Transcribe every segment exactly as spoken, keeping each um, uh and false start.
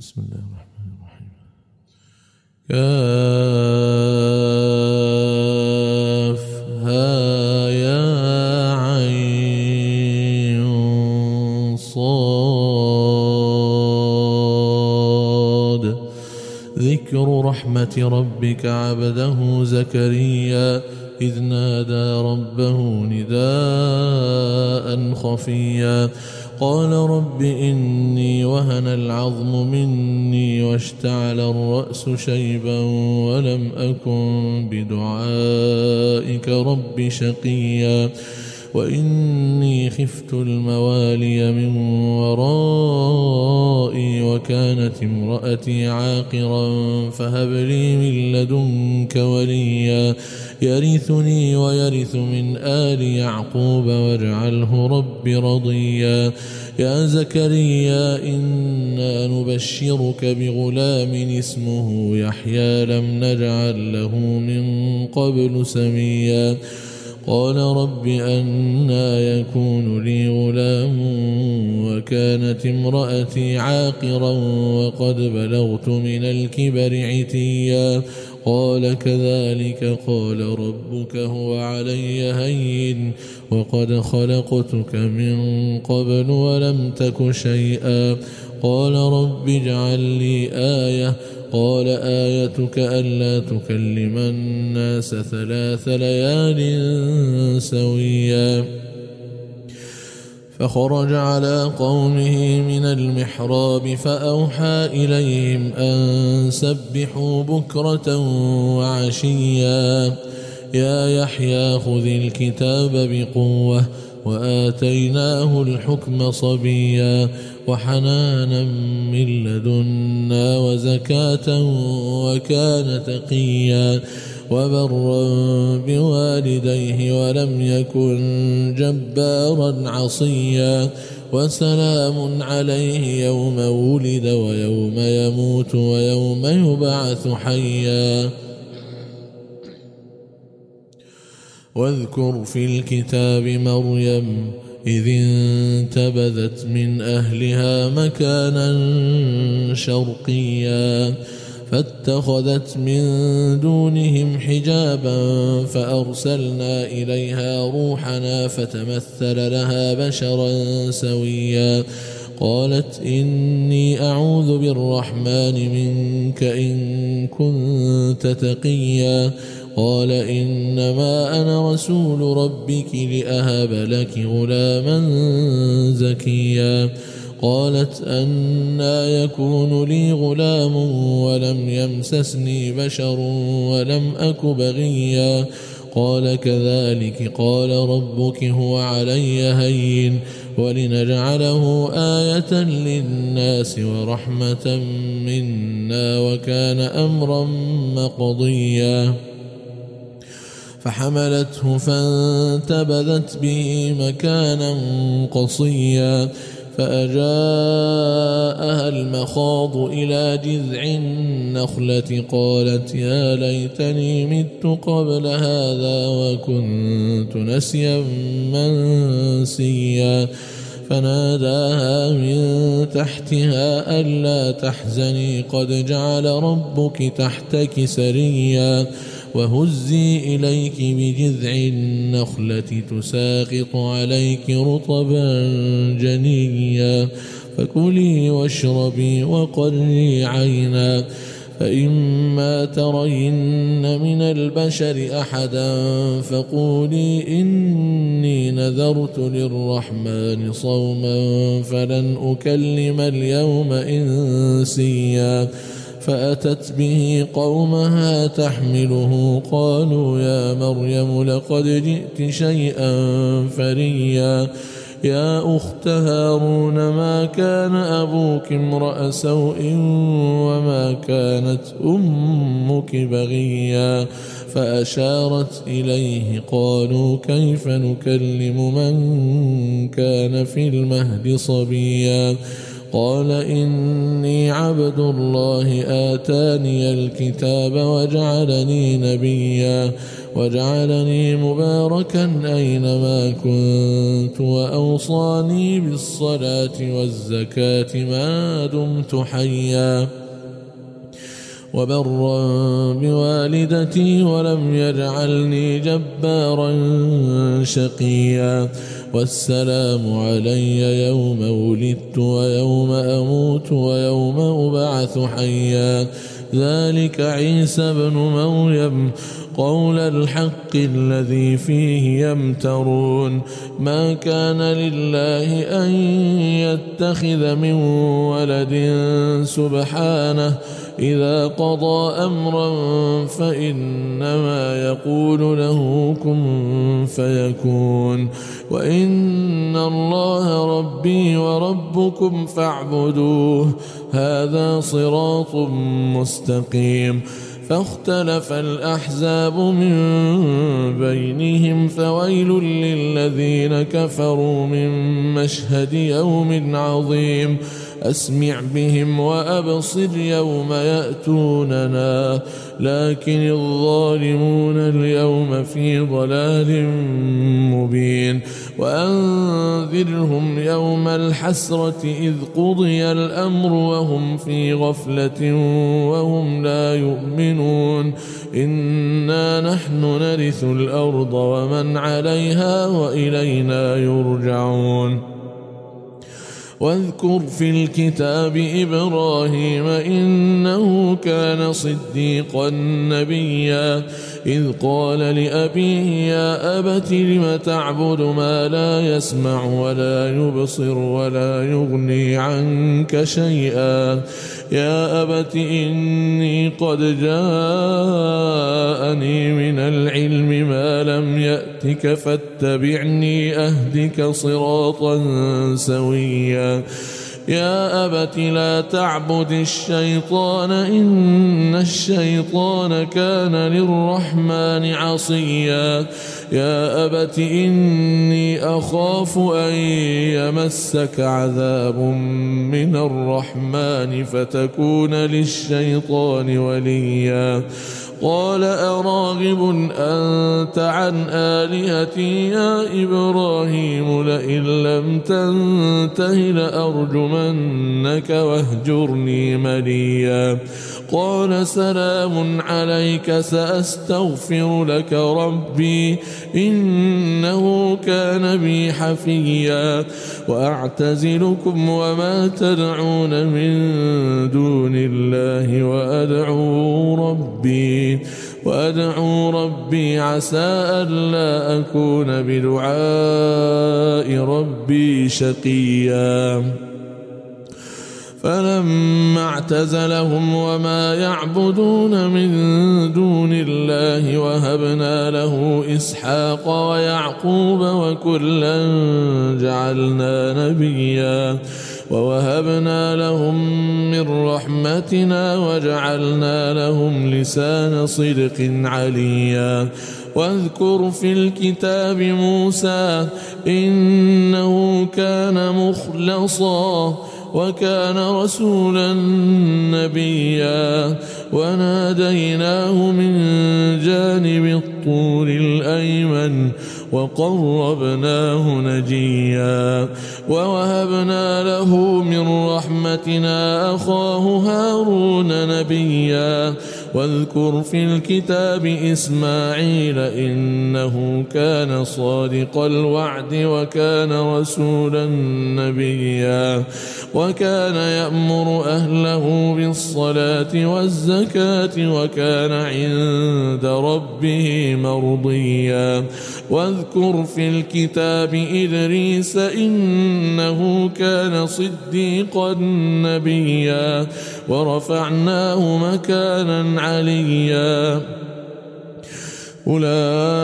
بسم الله الرحمن الرحيم. كافها يا عين صاد. ذكر رحمة ربك عبده زكريا إذ نادى ربه نداء خفيا قال رب إني وهن العظم مني واشتعل الرأس شيبا ولم أكن بدعائك رب شقيا وإني خفت الموالي من ورائي وكانت امرأتي عاقرا فهب لي من لدنك وليا يرثني ويرث من آل يعقوب واجعله رب رضيا. يا زكريا إنا نبشرك بغلام اسمه يحيى لم نجعل له من قبل سميا قال رب أنى يكون لي غلام وكانت امرأتي عاقرا وقد بلغت من الكبر عتيا قال كذلك قال ربك هو علي هين وقد خلقتك من قبل ولم تك شيئا قال رب اجعل لي آية قال آيتك ألا تكلم الناس ثلاث ليال سويا. فخرج على قومه من المحراب فأوحى إليهم أن سبحوا بكرة وعشيا يا يحيى خذ الكتاب بقوة وآتيناه الحكم صبيا وحنانا من لدنا وزكاة وكان تقيا وبرا بوالديه ولم يكن جبارا عصيا وسلام عليه يوم ولد ويوم يموت ويوم يبعث حيا. واذكر في الكتاب مريم إذ انتبذت من أهلها مكانا شرقيا فاتخذت من دونهم حجابا فأرسلنا إليها روحنا فتمثل لها بشرا سويا قالت إني أعوذ بالرحمن منك إن كنت تقيا قال إنما أنا رسول ربك لأهب لك غلاما زكيا قالت أنى يكون لي غلام ولم يمسسني بشر ولم أك بغيا قال كذلك قال ربك هو علي هين ولنجعله آية للناس ورحمة منا وكان أمرا مقضيا. فحملته فانتبذت به مكانا قصيا فأجاءها المخاض إلى جذع النخلة قالت يا ليتني مت قبل هذا وكنت نسيا منسيا فناداها من تحتها ألا تحزني قد جعل ربك تحتك سريا وهزي إليك بجذع النخلة تساقط عليك رطبا جنيا فكلي واشربي وقري عينا فإما ترين من البشر أحدا فقولي إني نذرت للرحمن صوما فلن أكلم اليوم إنسيا فأتت به قومها تحمله قالوا يا مريم لقد جئت شيئا فريا يا أخت هارون ما كان أبوك امرأ سوء وما كانت أمك بغيا فأشارت إليه قالوا كيف نكلم من كان في المهد صبيا قال إني عبد الله آتاني الكتاب وجعلني نبيا وجعلني مباركا أينما كنت وأوصاني بالصلاة والزكاة ما دمت حيا وبرا بوالدتي ولم يجعلني جبارا شقيا والسلام علي يوم ولدت ويوم أموت ويوم أبعث حيا ذلك عيسى بن مريم قول الحق الذي فيه يمترون ما كان لله أن يتخذ من ولد سبحانه إذا قضى أمرا فإنما يقول له كن فيكون وإن الله ربي وربكم فاعبدوه هذا صراط مستقيم فاختلف الأحزاب من بينهم فويل للذين كفروا من مشهد يوم عظيم أسمع بهم وأبصر يوم يأتوننا لكن الظالمون اليوم في ضلال مبين وأنذرهم يوم الحسرة إذ قضي الأمر وهم في غفلة وهم لا يؤمنون إنا نحن نرث الأرض ومن عليها وإلينا يرجعون واذكر في الكتاب إبراهيم إنه كان صديقا نبيا إذ قال لأبيه يا أبت لم تعبد ما لا يسمع ولا يبصر ولا يغني عنك شيئا يا أبت إني قد جاءني من العلم ما لم يأتك فاتبعني أهدك صراطا سويا يا أبت لا تعبد الشيطان إن الشيطان كان للرحمن عصيا يا أبت إني أخاف أن يمسك عذاب من الرحمن فتكون للشيطان وليا قال أراغب أنت عن آلهتي يا إبراهيم لئن لم تنته لأرجمنك واهجرني مليا قال سلام عليك سأستغفر لك ربي إنه كان بي حفيا وأعتزلكم وما تدعون من دون الله وأدعو ربي وأدعو ربي عسى ألا أكون بدعاء ربي شقيا فلما اعتزلهم وما يعبدون من دون الله وهبنا له إسحاق ويعقوب وكلا جعلنا نبيا ووهبنا لهم من رحمتنا وجعلنا لهم لسان صدق عليا واذكر في الكتاب موسى إنه كان مخلصا وكان رسولا نبيا وناديناه من جانب الطور الأيمن وقربناه نجيا ووهبنا له من رحمتنا أخاه هارون نبيا واذكر في الكتاب إسماعيل إنه كان صادق الوعد وكان رسولا نبيا وكان يأمر أهله بالصلاة والزكاة وكان عند ربه مرضيا واذكر في الكتاب إدريس إنه كان صديقا نبيا ورفعناه مكانا عليا أولئك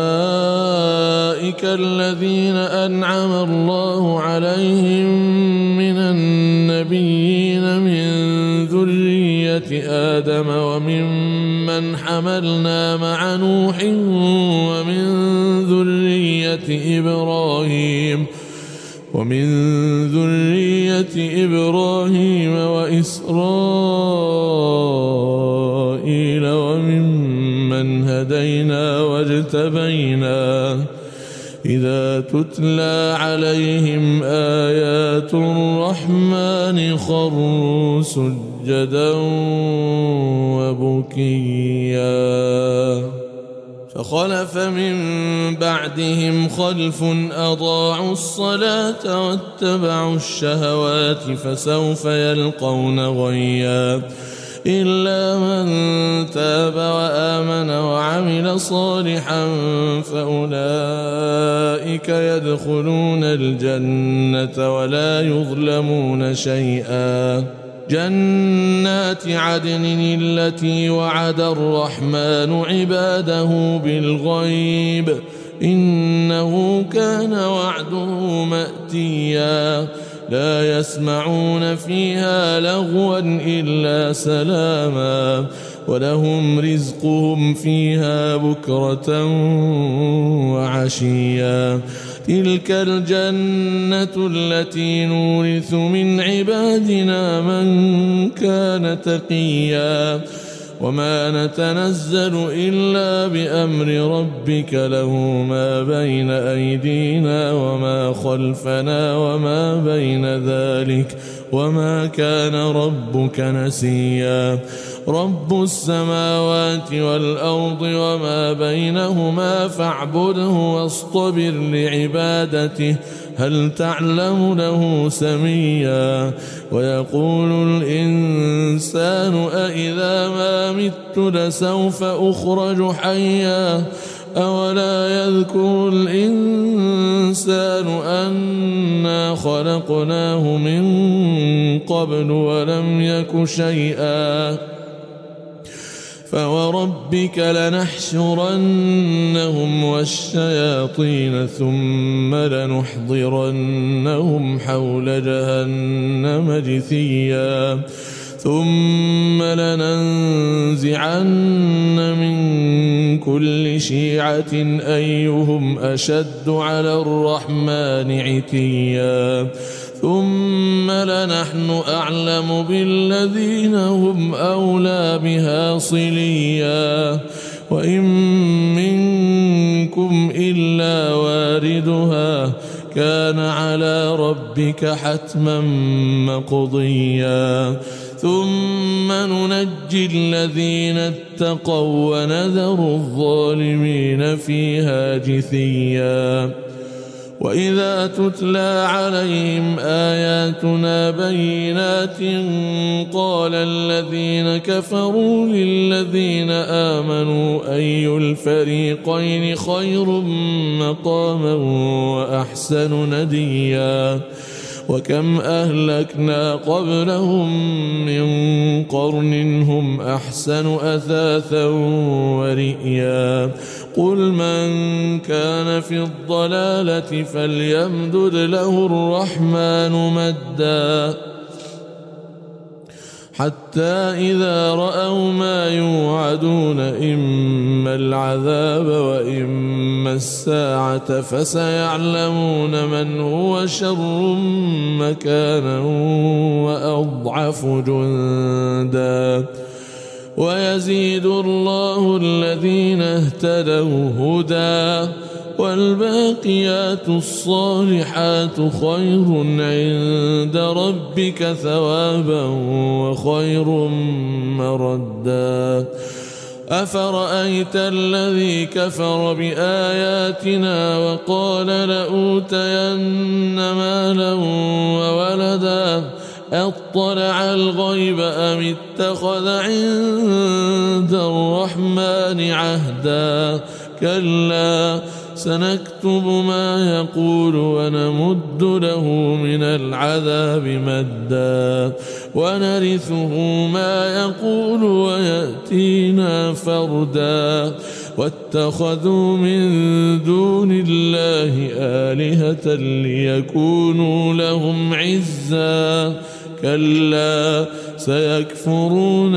الذين أنعم الله عليهم من النبيين من ذرية آدم وممن حملنا مع نوح ومن ذرية إبراهيم ومن ذرية إبراهيم وإسرائيل وممن هدينا واجتبينا إذا تتلى عليهم آيات الرحمن خروا سجدا وبكيا فخلف من بعدهم خلف أضاعوا الصلاة واتبعوا الشهوات فسوف يلقون غيا إلا من تاب وآمن وعمل صالحا فأولئك يدخلون الجنة ولا يظلمون شيئا جنات عدن التي وعد الرحمن عباده بالغيب إنه كان وعده مأتيا لا يسمعون فيها لغوا إلا سلاما ولهم رزقهم فيها بكرة وعشيا تلك الجنة التي نورث من عبادنا من كان تقيا وما نتنزل إلا بأمر ربك له ما بين أيدينا وما خلفنا وما بين ذلك وما كان ربك نسيا رب السماوات والأرض وما بينهما فاعبده واصطبر لعبادته هل تعلم له سميا ويقول الإنسان أإذا ما مت لسوف أخرج حيا أولا يذكر الإنسان أنا خلقناه من قبل ولم يك شيئا فوربك لنحشرنهم والشياطين ثم لنحضرنهم حول جهنم جثيا ثم لننزعن من كل شيعة أيهم أشد على الرحمن عتيا ثم لنحن أعلم بالذين هم أولى بها صليا وإن منكم إلا واردها كان على ربك حتما مقضيا ثم ننجي الذين اتقوا ونذر الظالمين فيها جثيا وإذا تتلى عليهم آياتنا بينات قال الذين كفروا للذين آمنوا أي الفريقين خير مقاما وأحسن نديا وكم أهلكنا قبلهم من قرن هم أحسن أثاثا ورئيا قل من كان في الضلالة فليمدد له الرحمن مدا حتى إذا رأوا ما يوعدون إما العذاب وإما الساعة فسيعلمون من هو شر مكانا وأضعف جندا ويزيد الله الذين اهتدوا هدى والباقيات الصالحات خير عند ربك ثوابا وخير مردا أفرأيت الذي كفر بآياتنا وقال لأوتين مالا وولدا أطلع الغيب أم اتخذ عند الرحمن عهدا كلا سنكتب ما يقول ونمد له من العذاب مدا ونرثه ما يقول ويأتينا فردا واتخذوا من دون الله آلهة ليكونوا لهم عزا كلا سيكفرون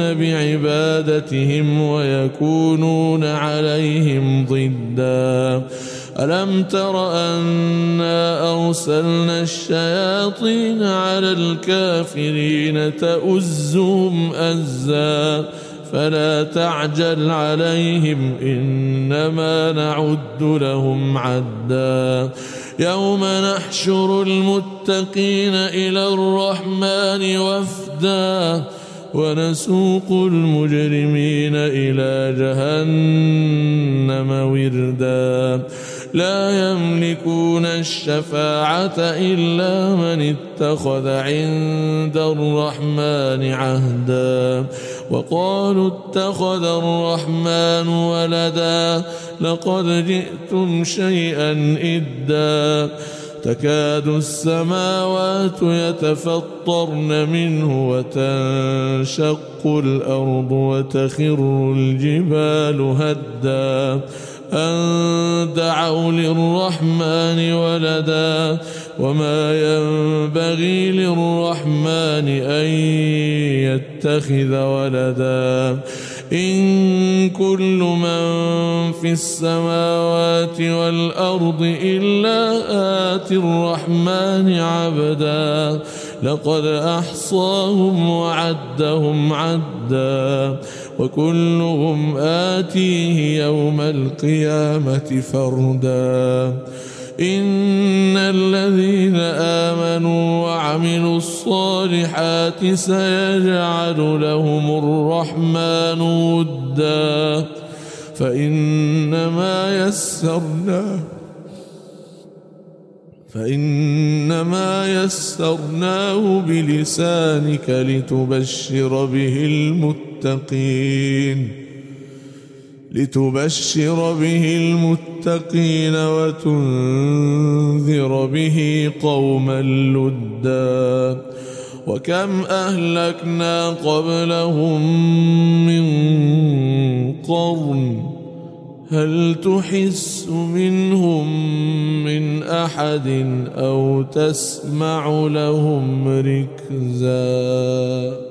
بعبادتهم ويكونون عليهم ضدا ألم تر أنا أرسلنا الشياطين على الكافرين تؤزهم أزا فلا تعجل عليهم إنما نعد لهم عدا يوم نحشر المتقين إلى الرحمن وفدا ونسوق المجرمين إلى جهنم وردا لا يملكون الشفاعة إلا من اتخذ عند الرحمن عهدا وقالوا اتخذ الرحمن ولدا لقد جئتم شيئا إدا تكاد السماوات يتفطرن منه وتنشق الأرض وتخر الجبال هدا أن دعوا للرحمن ولدا وما ينبغي للرحمن أن يتخذ ولدا إن كل من في السماوات والأرض إلا آتي الرحمن عبدا لقد أحصاهم وعدهم عدا وكلهم آتيه يوم القيامة فردا إن الذين آمنوا وعملوا الصالحات سيجعل لهم الرحمن ودا فإنما يسرناه فإنما يسرناه بلسانك لتبشر به المتقين لتبشر به المتقين وتنذر به قوما لدا وكم أهلكنا قبلهم من قرن هل تحس منهم من أحد أو تسمع لهم ركزا